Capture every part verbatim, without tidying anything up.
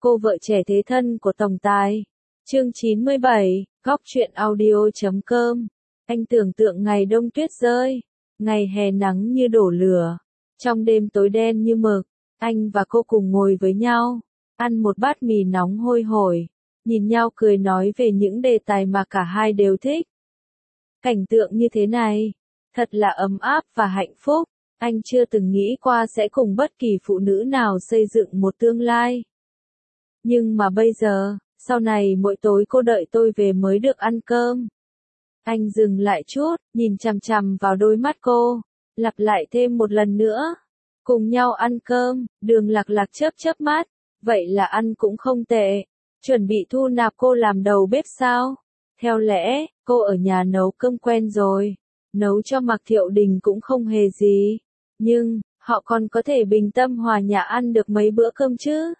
Cô vợ trẻ thế thân của tổng tài. Chương chín mươi bảy, góc truyện audio.com. Anh tưởng tượng ngày đông tuyết rơi, ngày hè nắng như đổ lửa, trong đêm tối đen như mực, anh và cô cùng ngồi với nhau, ăn một bát mì nóng hôi hổi, nhìn nhau cười nói về những đề tài mà cả hai đều thích. Cảnh tượng như thế này, thật là ấm áp và hạnh phúc, anh chưa từng nghĩ qua sẽ cùng bất kỳ phụ nữ nào xây dựng một tương lai. Nhưng mà bây giờ, sau này mỗi tối cô đợi tôi về mới được ăn cơm. Anh dừng lại chút, nhìn chằm chằm vào đôi mắt cô, lặp lại thêm một lần nữa. Cùng nhau ăn cơm, Đường Lạc Lạc chớp chớp mắt, vậy là ăn cũng không tệ. Chuẩn bị thu nạp cô làm đầu bếp sao? Theo lẽ, cô ở nhà nấu cơm quen rồi, nấu cho Mạc Thiệu Đình cũng không hề gì. Nhưng, họ còn có thể bình tâm hòa nhã ăn được mấy bữa cơm chứ?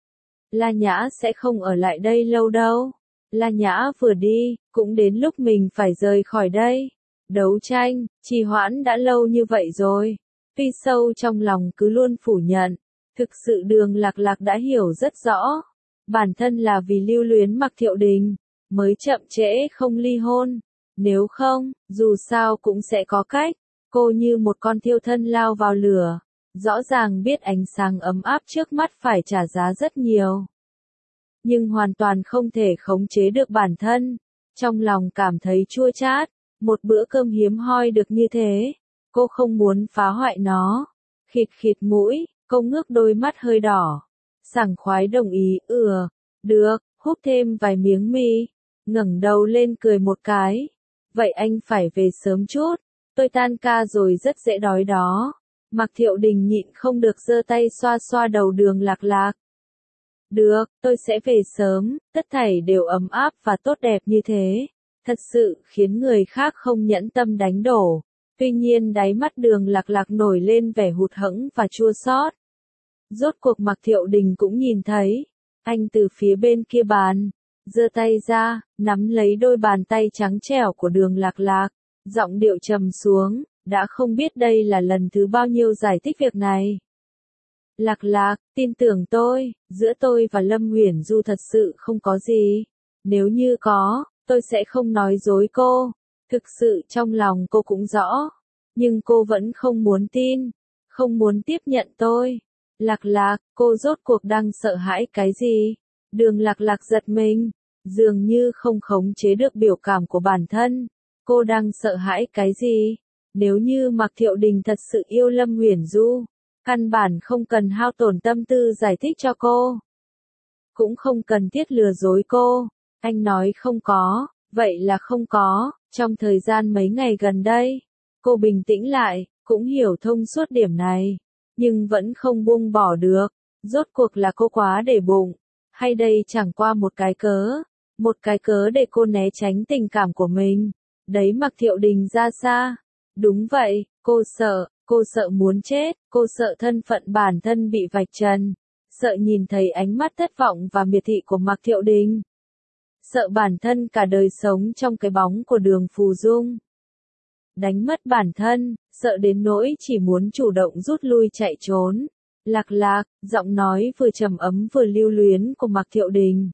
La Nhã sẽ không ở lại đây lâu đâu. La Nhã vừa đi, cũng đến lúc mình phải rời khỏi đây. Đấu tranh, trì hoãn đã lâu như vậy rồi. Tuy sâu trong lòng cứ luôn phủ nhận. Thực sự Đường Lạc Lạc đã hiểu rất rõ. Bản thân là vì lưu luyến Mạc Thiệu Đình, mới chậm trễ không ly hôn. Nếu không, dù sao cũng sẽ có cách. Cô như một con thiêu thân lao vào lửa. Rõ ràng biết ánh sáng ấm áp trước mắt phải trả giá rất nhiều. Nhưng hoàn toàn không thể khống chế được bản thân. Trong lòng cảm thấy chua chát. Một bữa cơm hiếm hoi được như thế. Cô không muốn phá hoại nó. Khịt khịt mũi, cô ngước đôi mắt hơi đỏ. Sảng khoái đồng ý, ừa, được, hút thêm vài miếng mì. Ngẩng đầu lên cười một cái. Vậy anh phải về sớm chút. Tôi tan ca rồi rất dễ đói đó. Mạc Thiệu Đình nhịn không được giơ tay xoa xoa đầu Đường Lạc Lạc. Được, tôi sẽ về sớm, tất thảy đều ấm áp và tốt đẹp như thế. Thật sự khiến người khác không nhẫn tâm đánh đổ. Tuy nhiên đáy mắt Đường Lạc Lạc nổi lên vẻ hụt hẫng và chua xót. Rốt cuộc Mạc Thiệu Đình cũng nhìn thấy. Anh từ phía bên kia bàn, giơ tay ra, nắm lấy đôi bàn tay trắng trẻo của Đường Lạc Lạc. Giọng điệu trầm xuống. Đã không biết đây là lần thứ bao nhiêu giải thích việc này. Lạc Lạc, tin tưởng tôi, giữa tôi và Lâm Uyển Du thật sự không có gì. Nếu như có, tôi sẽ không nói dối cô. Thực sự trong lòng cô cũng rõ. Nhưng cô vẫn không muốn tin, không muốn tiếp nhận tôi. Lạc Lạc, cô rốt cuộc đang sợ hãi cái gì? Đường Lạc Lạc giật mình, dường như không khống chế được biểu cảm của bản thân. Cô đang sợ hãi cái gì? Nếu như Mạc Thiệu Đình thật sự yêu Lâm Uyển Du, căn bản không cần hao tổn tâm tư giải thích cho cô. Cũng không cần thiết lừa dối cô. Anh nói không có, vậy là không có. Trong thời gian mấy ngày gần đây, cô bình tĩnh lại, cũng hiểu thông suốt điểm này. Nhưng vẫn không buông bỏ được. Rốt cuộc là cô quá để bụng. Hay đây chẳng qua một cái cớ. Một cái cớ để cô né tránh tình cảm của mình. Đấy Mạc Thiệu Đình ra xa. Đúng vậy, cô sợ, cô sợ muốn chết, cô sợ thân phận bản thân bị vạch trần, sợ nhìn thấy ánh mắt thất vọng và miệt thị của Mạc Thiệu Đình. Sợ bản thân cả đời sống trong cái bóng của Đường Phù Dung. Đánh mất bản thân, sợ đến nỗi chỉ muốn chủ động rút lui chạy trốn. Lạc Lạc, giọng nói vừa trầm ấm vừa lưu luyến của Mạc Thiệu Đình.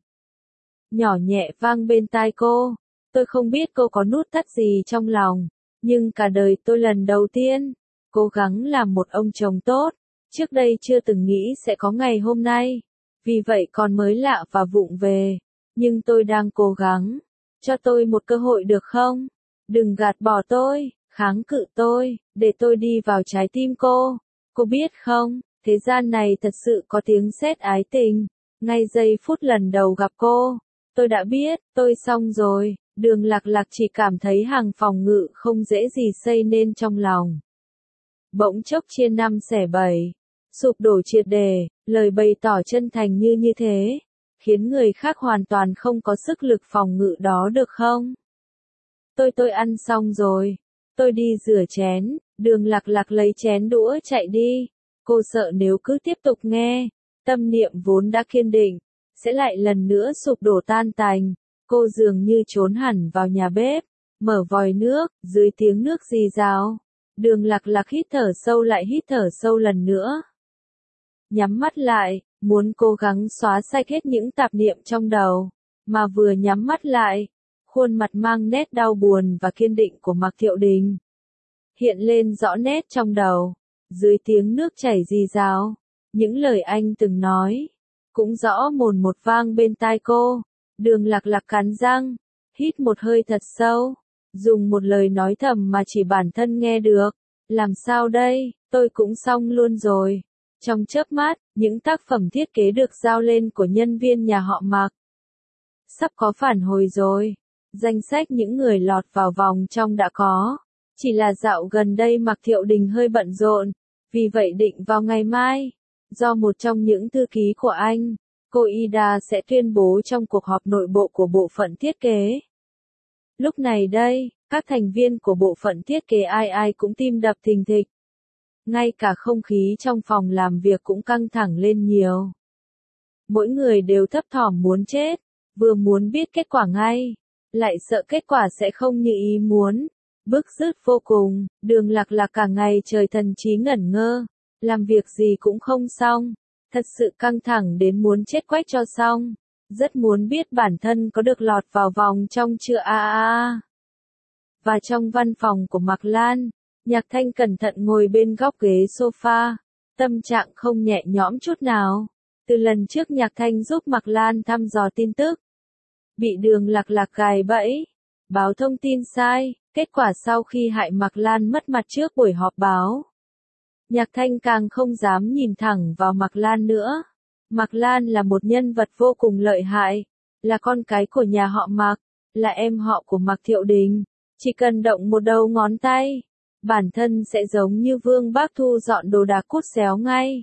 Nhỏ nhẹ vang bên tai cô, tôi không biết cô có nút thắt gì trong lòng. Nhưng cả đời tôi lần đầu tiên, cố gắng làm một ông chồng tốt, trước đây chưa từng nghĩ sẽ có ngày hôm nay, vì vậy còn mới lạ và vụng về, nhưng tôi đang cố gắng, cho tôi một cơ hội được không? Đừng gạt bỏ tôi, kháng cự tôi, để tôi đi vào trái tim cô, cô biết không, thế gian này thật sự có tiếng sét ái tình, ngay giây phút lần đầu gặp cô, tôi đã biết, tôi xong rồi. Đường Lạc Lạc chỉ cảm thấy hàng phòng ngự không dễ gì xây nên trong lòng. Bỗng chốc chia năm xẻ bảy, sụp đổ triệt đề, lời bày tỏ chân thành như như thế, khiến người khác hoàn toàn không có sức lực phòng ngự đó được không? Tôi tôi ăn xong rồi, tôi đi rửa chén, Đường Lạc Lạc lấy chén đũa chạy đi, cô sợ nếu cứ tiếp tục nghe, tâm niệm vốn đã kiên định, sẽ lại lần nữa sụp đổ tan tành. Cô dường như trốn hẳn vào nhà bếp, mở vòi nước, dưới tiếng nước rì rào. Đường Lạc Lạc hít thở sâu lại hít thở sâu lần nữa. Nhắm mắt lại, muốn cố gắng xóa sạch hết những tạp niệm trong đầu, mà vừa nhắm mắt lại, khuôn mặt mang nét đau buồn và kiên định của Mạc Thiệu Đình hiện lên rõ nét trong đầu, dưới tiếng nước chảy rì rào, những lời anh từng nói, cũng rõ mồn một vang bên tai cô. Đường Lạc Lạc cắn răng, hít một hơi thật sâu, dùng một lời nói thầm mà chỉ bản thân nghe được. Làm sao đây, tôi cũng xong luôn rồi. Trong chớp mắt, những tác phẩm thiết kế được giao lên của nhân viên nhà họ Mạc sắp có phản hồi rồi. Danh sách những người lọt vào vòng trong đã có. Chỉ là dạo gần đây Mạc Thiệu Đình hơi bận rộn, vì vậy định vào ngày mai, do một trong những thư ký của anh, cô Ida sẽ tuyên bố trong cuộc họp nội bộ của bộ phận thiết kế. Lúc này đây, các thành viên của bộ phận thiết kế ai ai cũng tim đập thình thịch. Ngay cả không khí trong phòng làm việc cũng căng thẳng lên nhiều. Mỗi người đều thấp thỏm muốn chết, vừa muốn biết kết quả ngay, lại sợ kết quả sẽ không như ý muốn. Bức rứt vô cùng, Đường Lạc Lạc cả ngày trời thần trí ngẩn ngơ, làm việc gì cũng không xong, thật sự căng thẳng đến muốn chết quách cho xong, rất muốn biết bản thân có được lọt vào vòng trong chưa a a a. Và trong văn phòng của Mạc Lan, Nhạc Thanh cẩn thận ngồi bên góc ghế sofa, tâm trạng không nhẹ nhõm chút nào. Từ lần trước Nhạc Thanh giúp Mạc Lan thăm dò tin tức, bị Đường Lạc Lạc gài bẫy, báo thông tin sai, kết quả sau khi hại Mạc Lan mất mặt trước buổi họp báo. Nhạc Thanh càng không dám nhìn thẳng vào Mạc Lan nữa. Mạc Lan là một nhân vật vô cùng lợi hại, là con cái của nhà họ Mạc, là em họ của Mạc Thiệu Đình. Chỉ cần động một đầu ngón tay, bản thân sẽ giống như Vương Bác thu dọn đồ đạc cút xéo ngay.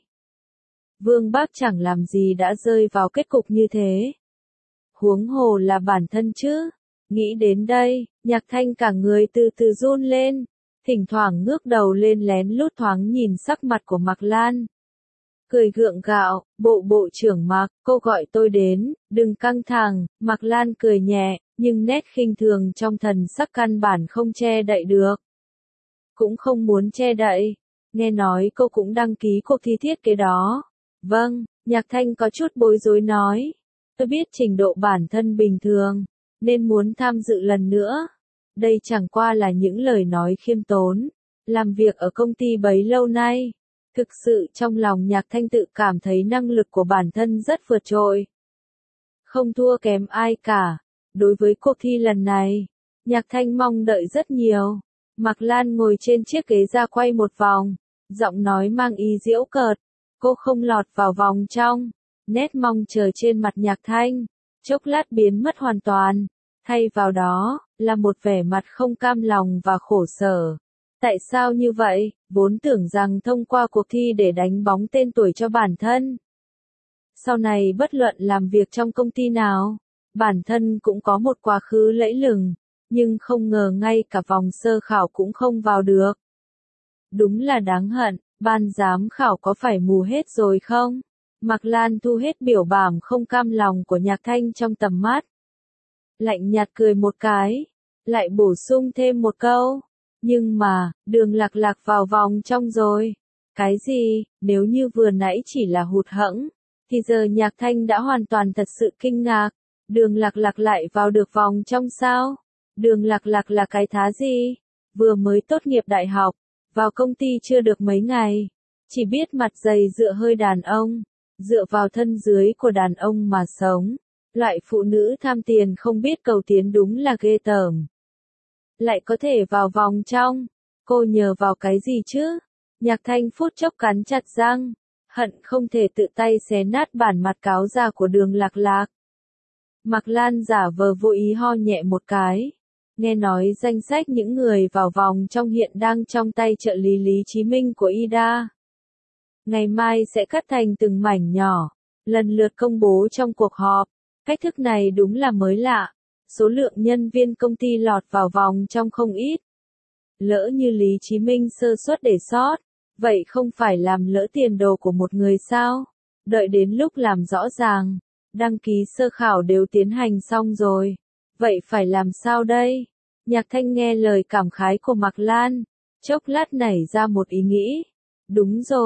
Vương Bác chẳng làm gì đã rơi vào kết cục như thế. Huống hồ là bản thân chứ. Nghĩ đến đây, Nhạc Thanh cả người từ từ run lên, thỉnh thoảng ngước đầu lên lén lút thoáng nhìn sắc mặt của Mạc Lan. Cười gượng gạo, bộ bộ trưởng Mạc, cô gọi tôi đến, đừng căng thẳng. Mạc Lan cười nhẹ, nhưng nét khinh thường trong thần sắc căn bản không che đậy được. Cũng không muốn che đậy, nghe nói cô cũng đăng ký cuộc thi thiết kế đó. Vâng, Nhạc Thanh có chút bối rối nói, tôi biết trình độ bản thân bình thường, nên muốn tham dự lần nữa. Đây chẳng qua là những lời nói khiêm tốn. Làm việc ở công ty bấy lâu nay, thực sự trong lòng Nhạc Thanh tự cảm thấy năng lực của bản thân rất vượt trội. Không thua kém ai cả. Đối với cuộc thi lần này, Nhạc Thanh mong đợi rất nhiều. Mạc Lan ngồi trên chiếc ghế ra quay một vòng, giọng nói mang ý giễu cợt. Cô không lọt vào vòng trong. Nét mong chờ trên mặt Nhạc Thanh, chốc lát biến mất hoàn toàn. Thay vào đó, là một vẻ mặt không cam lòng và khổ sở. Tại sao như vậy, vốn tưởng rằng thông qua cuộc thi để đánh bóng tên tuổi cho bản thân. Sau này bất luận làm việc trong công ty nào, bản thân cũng có một quá khứ lẫy lừng, nhưng không ngờ ngay cả vòng sơ khảo cũng không vào được. Đúng là đáng hận, ban giám khảo có phải mù hết rồi không? Mạc Lan thu hết biểu bảm không cam lòng của Nhạc Thanh trong tầm mắt. Lạnh nhạt cười một cái, lại bổ sung thêm một câu. Nhưng mà, Đường Lạc Lạc vào vòng trong rồi. Cái gì, nếu như vừa nãy chỉ là hụt hẫng, thì giờ Nhạc Thanh đã hoàn toàn thật sự kinh ngạc. Đường Lạc Lạc lại vào được vòng trong sao? Đường Lạc Lạc là cái thá gì? Vừa mới tốt nghiệp đại học, vào công ty chưa được mấy ngày, chỉ biết mặt dày dựa hơi đàn ông, dựa vào thân dưới của đàn ông mà sống. Loại phụ nữ tham tiền không biết cầu tiến đúng là ghê tởm. Lại có thể vào vòng trong, cô nhờ vào cái gì chứ? Nhạc Thanh phút chốc cắn chặt răng, hận không thể tự tay xé nát bản mặt cáo già của Đường Lạc Lạc. Mạc Lan giả vờ vô ý ho nhẹ một cái. Nghe nói danh sách những người vào vòng trong hiện đang trong tay trợ lý Lý Chí Minh của Ida. Ngày mai sẽ cắt thành từng mảnh nhỏ, lần lượt công bố trong cuộc họp. Cách thức này đúng là mới lạ. Số lượng nhân viên công ty lọt vào vòng trong không ít. Lỡ như Lý Chí Minh sơ suất để sót, vậy không phải làm lỡ tiền đồ của một người sao? Đợi đến lúc làm rõ ràng, đăng ký sơ khảo đều tiến hành xong rồi. Vậy phải làm sao đây? Nhạc Thanh nghe lời cảm khái của Mạc Lan, chốc lát nảy ra một ý nghĩ. Đúng rồi,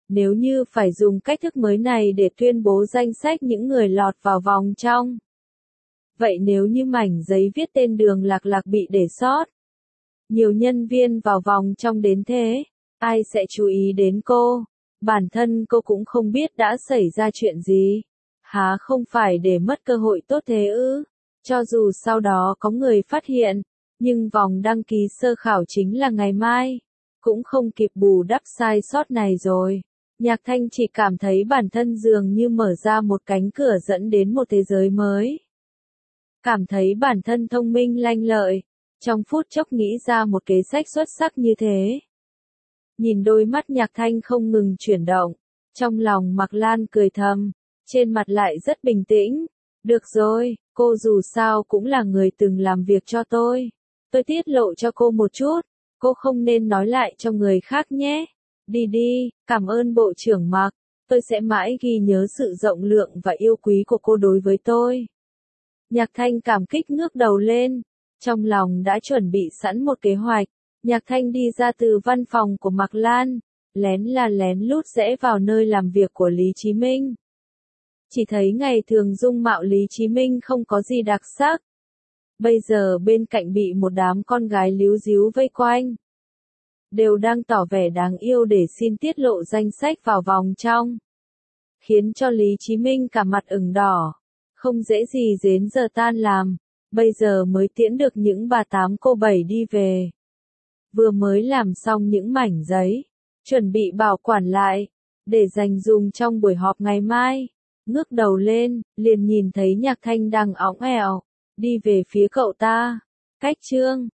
Nếu như phải dùng cách thức mới này để tuyên bố danh sách những người lọt vào vòng trong. Vậy nếu như mảnh giấy viết tên Đường Lạc Lạc bị để sót, nhiều nhân viên vào vòng trong đến thế, ai sẽ chú ý đến cô? Bản thân cô cũng không biết đã xảy ra chuyện gì. Há không phải để mất cơ hội tốt thế ư? Cho dù sau đó có người phát hiện, nhưng vòng đăng ký sơ khảo chính là ngày mai, cũng không kịp bù đắp sai sót này rồi. Nhạc Thanh chỉ cảm thấy bản thân dường như mở ra một cánh cửa dẫn đến một thế giới mới. Cảm thấy bản thân thông minh lanh lợi, trong phút chốc nghĩ ra một kế sách xuất sắc như thế. Nhìn đôi mắt Nhạc Thanh không ngừng chuyển động, trong lòng Mạc Lan cười thầm, trên mặt lại rất bình tĩnh. Được rồi, cô dù sao cũng là người từng làm việc cho tôi. Tôi tiết lộ cho cô một chút, cô không nên nói lại cho người khác nhé. Đi đi, cảm ơn Bộ trưởng Mạc, tôi sẽ mãi ghi nhớ sự rộng lượng và yêu quý của cô đối với tôi. Nhạc Thanh cảm kích ngước đầu lên, trong lòng đã chuẩn bị sẵn một kế hoạch. Nhạc Thanh đi ra từ văn phòng của Mạc Lan, lén là lén lút rẽ vào nơi làm việc của Lý Chí Minh. Chỉ thấy ngày thường dung mạo Lý Chí Minh không có gì đặc sắc. Bây giờ bên cạnh bị một đám con gái líu díu vây quanh. Đều đang tỏ vẻ đáng yêu để xin tiết lộ danh sách vào vòng trong. Khiến cho Lý Chí Minh cả mặt ửng đỏ. Không dễ gì đến giờ tan làm, bây giờ mới tiễn được những bà tám cô bảy đi về. Vừa mới làm xong những mảnh giấy, chuẩn bị bảo quản lại, để dành dùng trong buổi họp ngày mai. Ngước đầu lên, liền nhìn thấy Nhạc Thanh đang óng ẻo, đi về phía cậu ta. Cách Trương,